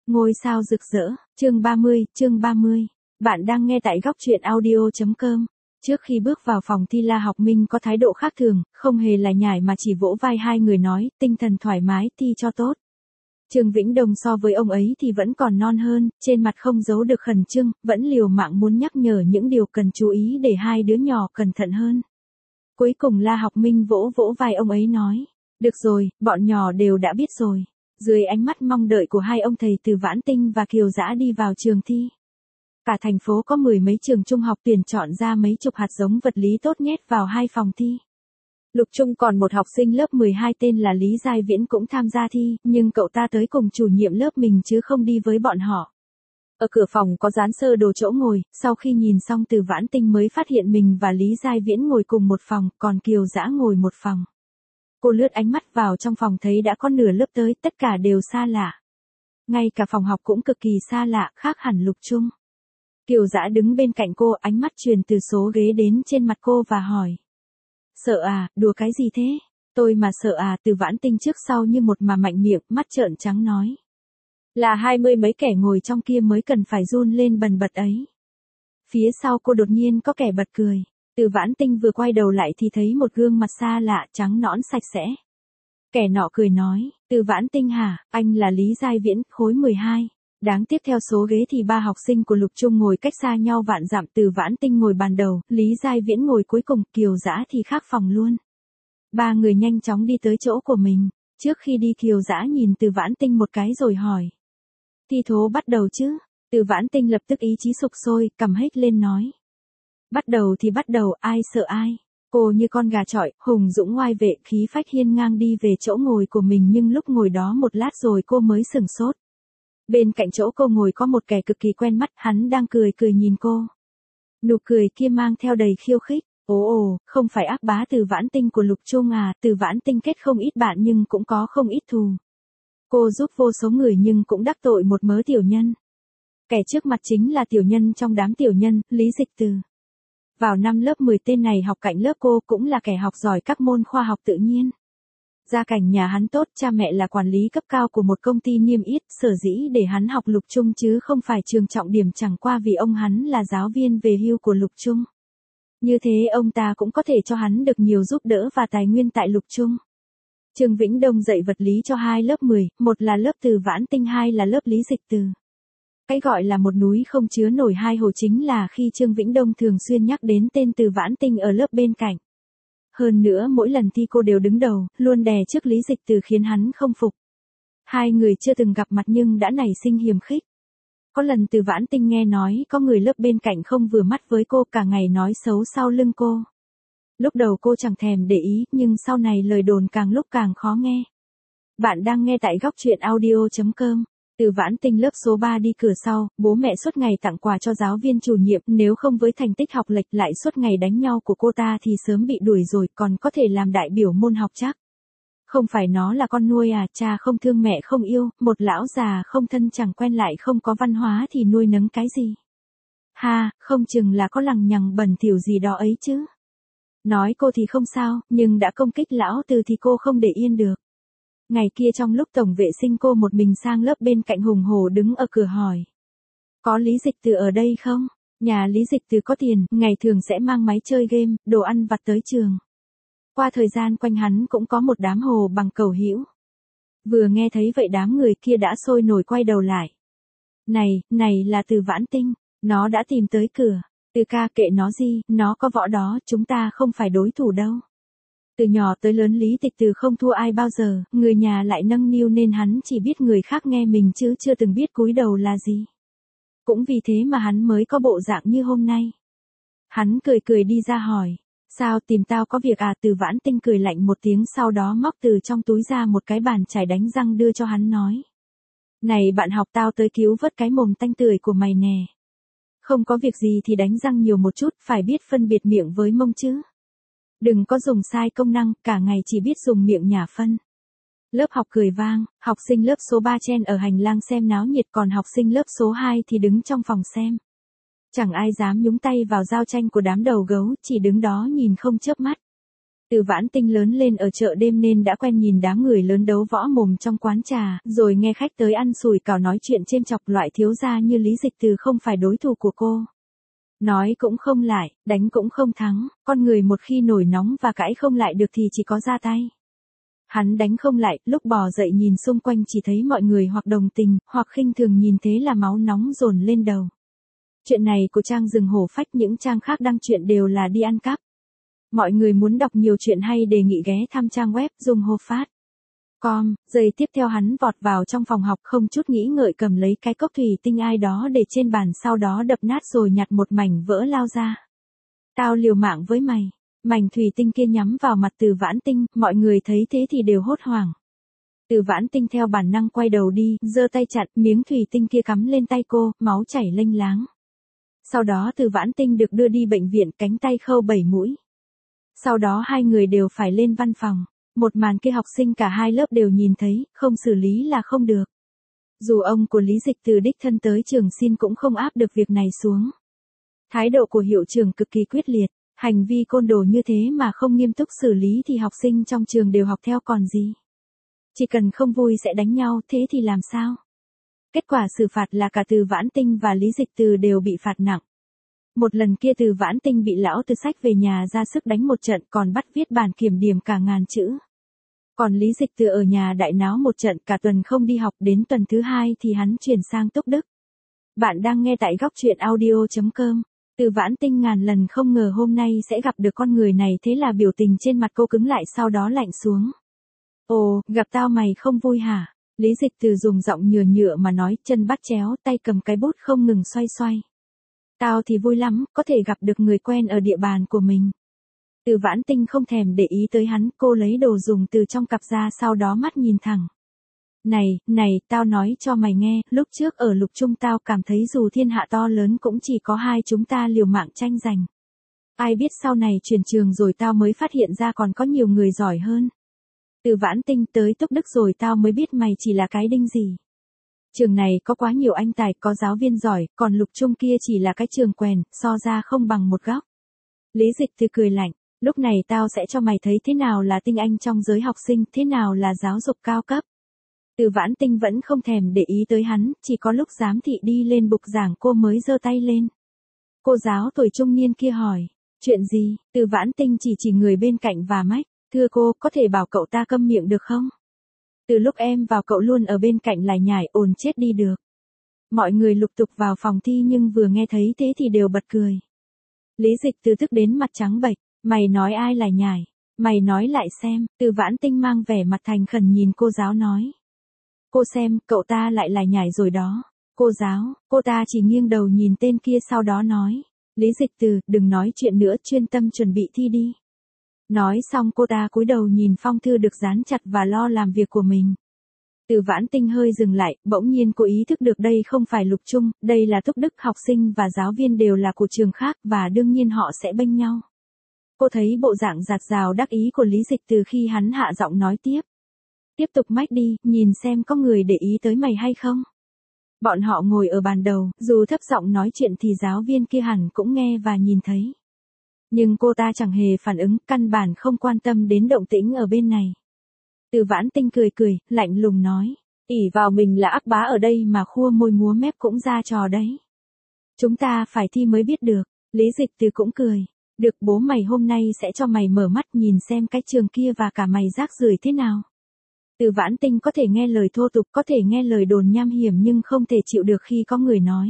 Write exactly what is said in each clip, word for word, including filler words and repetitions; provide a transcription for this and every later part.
Ngôi sao rực rỡ, chương ba mươi, chương ba mươi. Bạn đang nghe tại góc truyện audio.com. Trước khi bước vào phòng thi La Học Minh có thái độ khác thường, không hề là nhải mà chỉ vỗ vai hai người nói, tinh thần thoải mái, thi cho tốt. Trương Vĩnh Đồng so với ông ấy thì vẫn còn non hơn, trên mặt không giấu được khẩn trương, vẫn liều mạng muốn nhắc nhở những điều cần chú ý để hai đứa nhỏ cẩn thận hơn. Cuối cùng La Học Minh vỗ vỗ vai ông ấy nói, được rồi, bọn nhỏ đều đã biết rồi. Dưới ánh mắt mong đợi của hai ông thầy Từ Vãn Tinh và Kiều Dã đi vào trường thi. Cả thành phố có mười mấy trường trung học tuyển chọn ra mấy chục hạt giống vật lý tốt nhét vào hai phòng thi. Lục Trung còn một học sinh lớp mười hai tên là Lý Giai Viễn cũng tham gia thi, nhưng cậu ta tới cùng chủ nhiệm lớp mình chứ không đi với bọn họ. Ở cửa phòng có dán sơ đồ chỗ ngồi, sau khi nhìn xong Từ Vãn Tinh mới phát hiện mình và Lý Giai Viễn ngồi cùng một phòng, còn Kiều Dã ngồi một phòng. Cô lướt ánh mắt vào trong phòng thấy đã có nửa lớp tới, tất cả đều xa lạ. Ngay cả phòng học cũng cực kỳ xa lạ, khác hẳn Lục Trung. Kiều Dã đứng bên cạnh cô, ánh mắt truyền từ số ghế đến trên mặt cô và hỏi. Sợ à, đùa cái gì thế? Tôi mà sợ à, Từ Vãn Tinh trước sau như một mà mạnh miệng, mắt trợn trắng nói. Là hai mươi mấy kẻ ngồi trong kia mới cần phải run lên bần bật ấy. Phía sau cô đột nhiên có kẻ bật cười. Từ Vãn Tinh vừa quay đầu lại thì thấy một gương mặt xa lạ, trắng nõn sạch sẽ. Kẻ nọ cười nói, Từ Vãn Tinh hả, anh là Lý Giai Viễn, khối mười hai. Đáng tiếc theo số ghế thì ba học sinh của Lục Trung ngồi cách xa nhau vạn dặm, Từ Vãn Tinh ngồi bàn đầu, Lý Giai Viễn ngồi cuối cùng, Kiều Dã thì khác phòng luôn. Ba người nhanh chóng đi tới chỗ của mình. Trước khi đi Kiều Dã nhìn Từ Vãn Tinh một cái rồi hỏi. Thi thố bắt đầu chứ? Từ Vãn Tinh lập tức ý chí sục sôi, cầm hết lên nói. Bắt đầu thì bắt đầu, ai sợ ai. Cô như con gà chọi, hùng dũng ngoai vệ, khí phách hiên ngang đi về chỗ ngồi của mình, nhưng lúc ngồi đó một lát rồi cô mới sửng sốt. Bên cạnh chỗ cô ngồi có một kẻ cực kỳ quen mắt, hắn đang cười cười nhìn cô. Nụ cười kia mang theo đầy khiêu khích. Ồ ồ, không phải ác bá Từ Vãn Tinh của Lục Trung à, Từ Vãn Tinh kết không ít bạn nhưng cũng có không ít thù. Cô giúp vô số người nhưng cũng đắc tội một mớ tiểu nhân. Kẻ trước mặt chính là tiểu nhân trong đám tiểu nhân, Lý Dịch Từ. Vào năm lớp mười tên này học cạnh lớp cô cũng là kẻ học giỏi các môn khoa học tự nhiên. Gia cảnh nhà hắn tốt, cha mẹ là quản lý cấp cao của một công ty niêm yết, sở dĩ để hắn học Lục Trung chứ không phải trường trọng điểm, chẳng qua vì ông hắn là giáo viên về hưu của Lục Trung. Như thế ông ta cũng có thể cho hắn được nhiều giúp đỡ và tài nguyên tại Lục Trung. Trương Vĩnh Đông dạy vật lý cho hai lớp mười, một là lớp Từ Vãn Tinh, hai là lớp Lý Dịch Từ. Cái gọi là một núi không chứa nổi hai hồ chính là khi Trương Vĩnh Đông thường xuyên nhắc đến tên Từ Vãn Tinh ở lớp bên cạnh. Hơn nữa mỗi lần thi cô đều đứng đầu, luôn đè trước Lý Dịch Từ khiến hắn không phục. Hai người chưa từng gặp mặt nhưng đã nảy sinh hiềm khích. Có lần Từ Vãn Tinh nghe nói có người lớp bên cạnh không vừa mắt với cô, cả ngày nói xấu sau lưng cô. Lúc đầu cô chẳng thèm để ý, nhưng sau này lời đồn càng lúc càng khó nghe. Bạn đang nghe tại góc truyện audio.com. Từ Vãn Tinh lớp số ba đi cửa sau, bố mẹ suốt ngày tặng quà cho giáo viên chủ nhiệm, nếu không với thành tích học lệch lại suốt ngày đánh nhau của cô ta thì sớm bị đuổi rồi, còn có thể làm đại biểu môn học chắc. Không phải nó là con nuôi à, cha không thương mẹ không yêu, một lão già không thân chẳng quen lại không có văn hóa thì nuôi nấng cái gì. Ha, không chừng là có lằng nhằng bẩn thỉu gì đó ấy chứ. Nói cô thì không sao, nhưng đã công kích lão Từ thì cô không để yên được. Ngày kia trong lúc tổng vệ sinh cô một mình sang lớp bên cạnh hùng hổ đứng ở cửa hỏi. Có Lý Dịch Từ ở đây không? Nhà Lý Dịch Từ có tiền, ngày thường sẽ mang máy chơi game, đồ ăn vặt tới trường. Qua thời gian quanh hắn cũng có một đám hồ bằng cầu hữu. Vừa nghe thấy vậy đám người kia đã sôi nổi quay đầu lại. Này, này là Từ Vãn Tinh, nó đã tìm tới cửa. Từ ca kệ nó gì, nó có võ đó, chúng ta không phải đối thủ đâu. Từ nhỏ tới lớn Lý Dịch Từ không thua ai bao giờ, người nhà lại nâng niu nên hắn chỉ biết người khác nghe mình chứ chưa từng biết cúi đầu là gì. Cũng vì thế mà hắn mới có bộ dạng như hôm nay. Hắn cười cười đi ra hỏi, sao tìm tao có việc à? Từ Vãn Tinh cười lạnh một tiếng, sau đó móc từ trong túi ra một cái bàn chải đánh răng đưa cho hắn nói. Này bạn học, tao tới cứu vớt cái mồm tanh tưởi của mày nè. Không có việc gì thì đánh răng nhiều một chút, phải biết phân biệt miệng với mông chứ. Đừng có dùng sai công năng, cả ngày chỉ biết dùng miệng nhả phân. Lớp học cười vang, học sinh lớp số ba chen ở hành lang xem náo nhiệt, còn học sinh lớp số hai thì đứng trong phòng xem. Chẳng ai dám nhúng tay vào giao tranh của đám đầu gấu, chỉ đứng đó nhìn không chớp mắt. Từ Vãn Tinh lớn lên ở chợ đêm nên đã quen nhìn đám người lớn đấu võ mồm trong quán trà, rồi nghe khách tới ăn sủi cảo nói chuyện chêm chọc loại thiếu gia như Lý Dịch Từ không phải đối thủ của cô. Nói cũng không lại, đánh cũng không thắng, con người một khi nổi nóng và cãi không lại được thì chỉ có ra tay. Hắn đánh không lại, lúc bò dậy nhìn xung quanh chỉ thấy mọi người hoặc đồng tình, hoặc khinh thường nhìn thế là máu nóng dồn lên đầu. Chuyện này của trang rừng hổ phách, những trang khác đăng chuyện đều là đi ăn cắp. Mọi người muốn đọc nhiều chuyện hay đề nghị ghé thăm trang web dung ho phát chấm com. Giây tiếp theo hắn vọt vào trong phòng học không chút nghĩ ngợi cầm lấy cái cốc thủy tinh ai đó để trên bàn, sau đó đập nát rồi nhặt một mảnh vỡ lao ra. Tao liều mạng với mày. Mảnh thủy tinh kia nhắm vào mặt Từ Vãn Tinh, mọi người thấy thế thì đều hốt hoảng. Từ Vãn Tinh theo bản năng quay đầu đi, giơ tay chặn, miếng thủy tinh kia cắm lên tay cô, máu chảy lênh láng. Sau đó Từ Vãn Tinh được đưa đi bệnh viện, cánh tay khâu bảy mũi. Sau đó hai người đều phải lên văn phòng. Một màn kia học sinh cả hai lớp đều nhìn thấy, không xử lý là không được. Dù ông của Lý Dịch Từ đích thân tới trường xin cũng không áp được việc này xuống. Thái độ của hiệu trưởng cực kỳ quyết liệt, hành vi côn đồ như thế mà không nghiêm túc xử lý thì học sinh trong trường đều học theo còn gì. Chỉ cần không vui sẽ đánh nhau, thế thì làm sao? Kết quả xử phạt là cả Từ Vãn Tinh và Lý Dịch Từ đều bị phạt nặng. Một lần kia Từ Vãn Tinh bị lão Từ Sách về nhà ra sức đánh một trận, còn bắt viết bản kiểm điểm cả ngàn chữ. Còn Lý Dịch Từ ở nhà đại náo một trận, cả tuần không đi học, đến tuần thứ hai thì hắn chuyển sang túc đức. Bạn đang nghe tại góc truyện audio chấm com. Từ Vãn Tinh ngàn lần không ngờ hôm nay sẽ gặp được con người này, thế là biểu tình trên mặt cô cứng lại sau đó lạnh xuống. Ồ, gặp tao mày không vui hả? Lý Dịch Từ dùng giọng nhựa nhựa mà nói, chân bắt chéo, tay cầm cái bút không ngừng xoay xoay. Tao thì vui lắm, có thể gặp được người quen ở địa bàn của mình. Từ Vãn Tinh không thèm để ý tới hắn, cô lấy đồ dùng từ trong cặp ra, sau đó mắt nhìn thẳng. Này, này, tao nói cho mày nghe, lúc trước ở lục trung tao cảm thấy dù thiên hạ to lớn cũng chỉ có hai chúng ta liều mạng tranh giành. Ai biết sau này chuyển trường rồi tao mới phát hiện ra còn có nhiều người giỏi hơn. Từ Vãn Tinh, tới túc đức rồi tao mới biết mày chỉ là cái đinh gì. Trường này có quá nhiều anh tài, có giáo viên giỏi, còn lục trung kia chỉ là cái trường quèn, so ra không bằng một góc. Lý Dịch Từ cười lạnh, lúc này tao sẽ cho mày thấy thế nào là tinh anh trong giới học sinh, thế nào là giáo dục cao cấp. Từ Vãn Tinh vẫn không thèm để ý tới hắn, chỉ có lúc giám thị đi lên bục giảng cô mới giơ tay lên. Cô giáo tuổi trung niên kia hỏi, chuyện gì? Từ Vãn Tinh chỉ chỉ người bên cạnh và mách, thưa cô, có thể bảo cậu ta câm miệng được không? Từ lúc em vào cậu luôn ở bên cạnh lải nhải, ồn chết đi được. Mọi người lục tục vào phòng thi nhưng vừa nghe thấy thế thì đều bật cười. Lý Dịch Từ tức đến mặt trắng bệch, mày nói ai lải nhải? Mày nói lại xem. Từ Vãn Tinh mang vẻ mặt thành khẩn nhìn cô giáo nói. Cô xem, cậu ta lại lải nhải rồi đó. Cô giáo, cô ta chỉ nghiêng đầu nhìn tên kia sau đó nói. Lý Dịch Từ, đừng nói chuyện nữa, chuyên tâm chuẩn bị thi đi. Nói xong cô ta cúi đầu nhìn phong thư được dán chặt và lo làm việc của mình. Từ Vãn Tinh hơi dừng lại, bỗng nhiên cô ý thức được đây không phải lục trung, đây là túc đức, học sinh và giáo viên đều là của trường khác và đương nhiên họ sẽ bênh nhau. Cô thấy bộ dạng giạt rào đắc ý của Lý Dịch Từ khi hắn hạ giọng nói tiếp. Tiếp tục mách đi, nhìn xem có người để ý tới mày hay không. Bọn họ ngồi ở bàn đầu, dù thấp giọng nói chuyện thì giáo viên kia hẳn cũng nghe và nhìn thấy. Nhưng cô ta chẳng hề phản ứng, căn bản không quan tâm đến động tĩnh ở bên này. Từ Vãn Tinh cười cười, lạnh lùng nói, ỷ vào mình là ác bá ở đây mà khua môi múa mép cũng ra trò đấy. Chúng ta phải thi mới biết được. Lý Dịch Từ cũng cười, được, bố mày hôm nay sẽ cho mày mở mắt nhìn xem cái trường kia và cả mày rác rưởi thế nào. Từ Vãn Tinh có thể nghe lời thô tục, có thể nghe lời đồn nham hiểm nhưng không thể chịu được khi có người nói.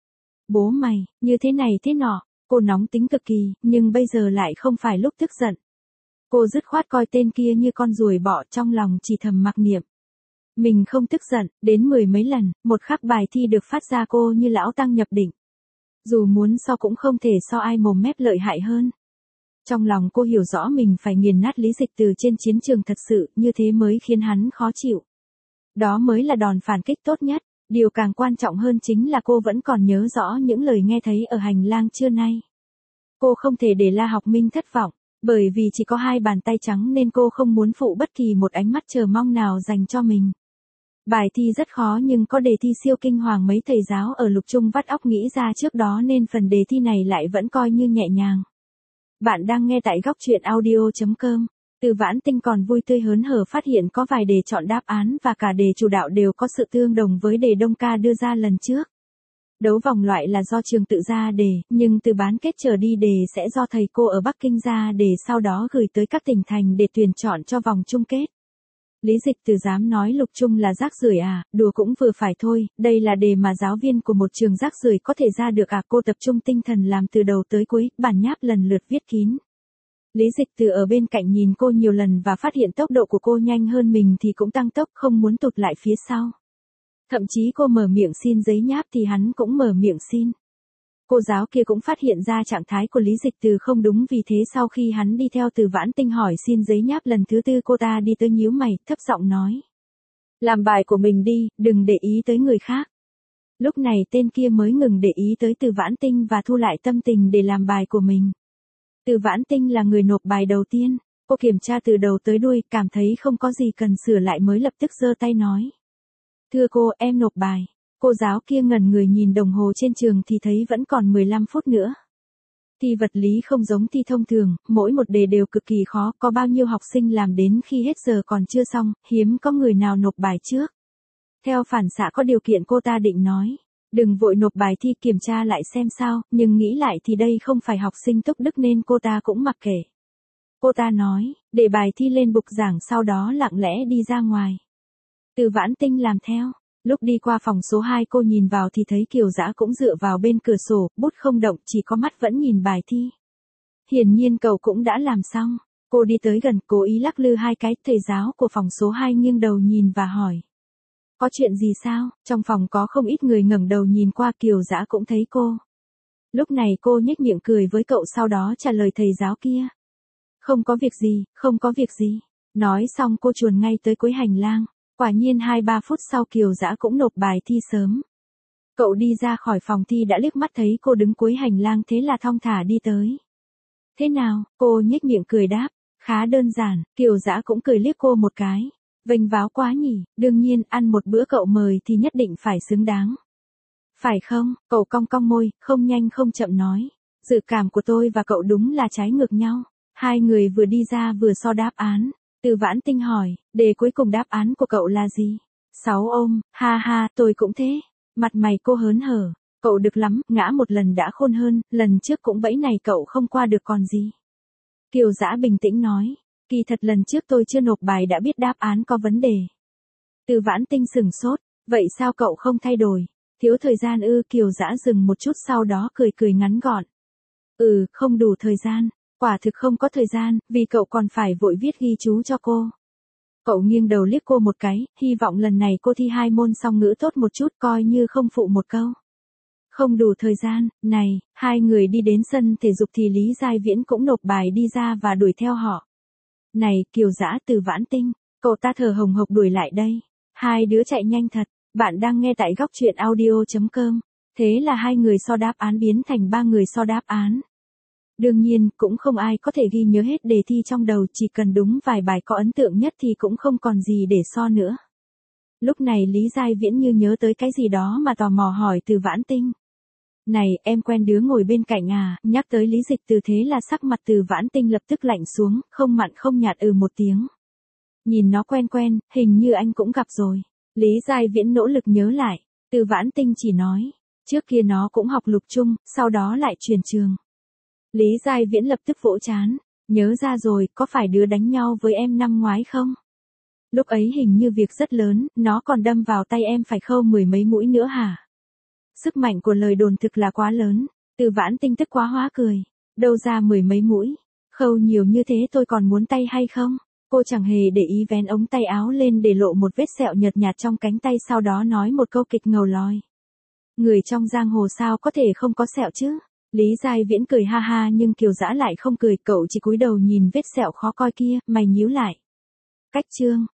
Bố mày, như thế này thế nọ. Cô nóng tính cực kỳ, nhưng bây giờ lại không phải lúc tức giận. Cô dứt khoát coi tên kia như con ruồi bọ, trong lòng chỉ thầm mặc niệm. Mình không tức giận, đến mười mấy lần, một khắc bài thi được phát ra cô như lão tăng nhập định. Dù muốn so cũng không thể so ai mồm mép lợi hại hơn. Trong lòng cô hiểu rõ mình phải nghiền nát Lý Dịch Từ trên chiến trường thật sự, như thế mới khiến hắn khó chịu. Đó mới là đòn phản kích tốt nhất. Điều càng quan trọng hơn chính là cô vẫn còn nhớ rõ những lời nghe thấy ở hành lang trưa nay. Cô không thể để La Học Minh thất vọng, bởi vì chỉ có hai bàn tay trắng nên cô không muốn phụ bất kỳ một ánh mắt chờ mong nào dành cho mình. Bài thi rất khó nhưng có đề thi siêu kinh hoàng mấy thầy giáo ở lục trung vắt óc nghĩ ra trước đó nên phần đề thi này lại vẫn coi như nhẹ nhàng. Bạn đang nghe tại góc truyện audio chấm com. Từ Vãn Tinh còn vui tươi hớn hở phát hiện có vài đề chọn đáp án và cả đề chủ đạo đều có sự tương đồng với đề Đông Ca đưa ra lần trước. Đấu vòng loại là do trường tự ra đề, nhưng từ bán kết trở đi đề sẽ do thầy cô ở Bắc Kinh ra đề sau đó gửi tới các tỉnh thành để tuyển chọn cho vòng chung kết. Lý Dịch Từ dám nói Lục Trung là rác rưởi à, đùa cũng vừa phải thôi, đây là đề mà giáo viên của một trường rác rưởi có thể ra được à, cô tập trung tinh thần làm từ đầu tới cuối, bản nháp lần lượt viết kín. Lý Dịch Từ ở bên cạnh nhìn cô nhiều lần và phát hiện tốc độ của cô nhanh hơn mình thì cũng tăng tốc, không muốn tụt lại phía sau. Thậm chí cô mở miệng xin giấy nháp thì hắn cũng mở miệng xin. Cô giáo kia cũng phát hiện ra trạng thái của Lý Dịch Từ không đúng, vì thế sau khi hắn đi theo Từ Vãn Tinh hỏi xin giấy nháp lần thứ tư, cô ta đi tới nhíu mày, thấp giọng nói. Làm bài của mình đi, đừng để ý tới người khác. Lúc này tên kia mới ngừng để ý tới Từ Vãn Tinh và thu lại tâm tình để làm bài của mình. Từ Vãn Tinh là người nộp bài đầu tiên, cô kiểm tra từ đầu tới đuôi, cảm thấy không có gì cần sửa lại mới lập tức giơ tay nói. Thưa cô, em nộp bài. Cô giáo kia ngẩn người nhìn đồng hồ trên trường thì thấy vẫn còn mười lăm phút nữa. Thi vật lý không giống thi thông thường, mỗi một đề đều cực kỳ khó, có bao nhiêu học sinh làm đến khi hết giờ còn chưa xong, hiếm có người nào nộp bài trước. Theo phản xạ có điều kiện cô ta định nói, đừng vội nộp bài thi, kiểm tra lại xem sao, nhưng nghĩ lại thì đây không phải học sinh túc đức nên cô ta cũng mặc kệ. Cô ta nói, để bài thi lên bục giảng sau đó lặng lẽ đi ra ngoài. Từ Vãn Tinh làm theo. Lúc đi qua phòng số hai cô nhìn vào thì thấy Kiều Dã cũng dựa vào bên cửa sổ, bút không động, chỉ có mắt vẫn nhìn bài thi. Hiển nhiên cậu cũng đã làm xong. Cô đi tới gần, cố ý lắc lư hai cái, thầy giáo của phòng số hai nghiêng đầu nhìn và hỏi. Có chuyện gì sao? Trong phòng có không ít người ngẩng đầu nhìn qua, Kiều Dã cũng thấy cô. Lúc này cô nhếch miệng cười với cậu, sau đó trả lời thầy giáo kia. Không có việc gì, không có việc gì. Nói xong cô chuồn ngay tới cuối hành lang. Quả nhiên hai ba phút sau Kiều Dã cũng nộp bài thi sớm. Cậu đi ra khỏi phòng thi đã liếc mắt thấy cô đứng cuối hành lang, thế là thong thả đi tới. Thế nào? Cô nhếch miệng cười đáp. Khá đơn giản. Kiều Dã cũng cười liếc cô một cái. Vênh váo quá nhỉ, đương nhiên ăn một bữa cậu mời thì nhất định phải xứng đáng. Phải không? Cậu cong cong môi, không nhanh không chậm nói. Dự cảm của tôi và cậu đúng là trái ngược nhau. Hai người vừa đi ra vừa so đáp án. Từ Vãn Tinh hỏi, đề cuối cùng đáp án của cậu là gì? Sáu ôm, ha ha, tôi cũng thế. Mặt mày cô hớn hở, cậu được lắm, ngã một lần đã khôn hơn, lần trước cũng bẫy này cậu không qua được còn gì. Kiều Dã bình tĩnh nói, kỳ thật lần trước tôi chưa nộp bài đã biết đáp án có vấn đề. Từ Vãn Tinh sừng sốt, vậy sao cậu không thay đổi? Thiếu thời gian ư? Kiều Dã dừng một chút sau đó cười cười ngắn gọn. Ừ, không đủ thời gian. Quả thực không có thời gian, vì cậu còn phải vội viết ghi chú cho cô. Cậu nghiêng đầu liếc cô một cái, hy vọng lần này cô thi hai môn song ngữ tốt một chút, coi như không phụ một câu. Không đủ thời gian, này, hai người đi đến sân thể dục thì Lý Giai Viễn cũng nộp bài đi ra và đuổi theo họ. Này, Kiều Dã, Từ Vãn Tinh, cậu ta thở hồng hộc đuổi lại đây. Hai đứa chạy nhanh thật, bạn đang nghe tại góc truyện audio chấm com. Thế là hai người so đáp án biến thành ba người so đáp án. Đương nhiên, cũng không ai có thể ghi nhớ hết đề thi trong đầu, chỉ cần đúng vài bài có ấn tượng nhất thì cũng không còn gì để so nữa. Lúc này Lý Giai Viễn như nhớ tới cái gì đó mà tò mò hỏi Từ Vãn Tinh. Này, em quen đứa ngồi bên cạnh à? Nhắc tới Lý Dịch Từ thế là sắc mặt Từ Vãn Tinh lập tức lạnh xuống, không mặn không nhạt ừ một tiếng. Nhìn nó quen quen, hình như anh cũng gặp rồi. Lý Giai Viễn nỗ lực nhớ lại, Từ Vãn Tinh chỉ nói, trước kia nó cũng học Lục Trung, sau đó lại chuyển trường. Lý Giai Viễn lập tức vỗ chán, nhớ ra rồi, có phải đứa đánh nhau với em năm ngoái không? Lúc ấy hình như việc rất lớn, nó còn đâm vào tay em phải khâu mười mấy mũi nữa hả? Sức mạnh của lời đồn thực là quá lớn, Từ Vãn Tinh tức quá hóa cười, đâu ra mười mấy mũi, khâu nhiều như thế tôi còn muốn tay hay không? Cô chẳng hề để ý vén ống tay áo lên để lộ một vết sẹo nhợt nhạt trong cánh tay, sau đó nói một câu kịch ngầu lòi. Người trong giang hồ sao có thể không có sẹo chứ? Lý Giai Viễn cười ha ha nhưng Kiều Dã lại không cười, cậu chỉ cúi đầu nhìn vết sẹo khó coi kia, mày nhíu lại. Cách chương,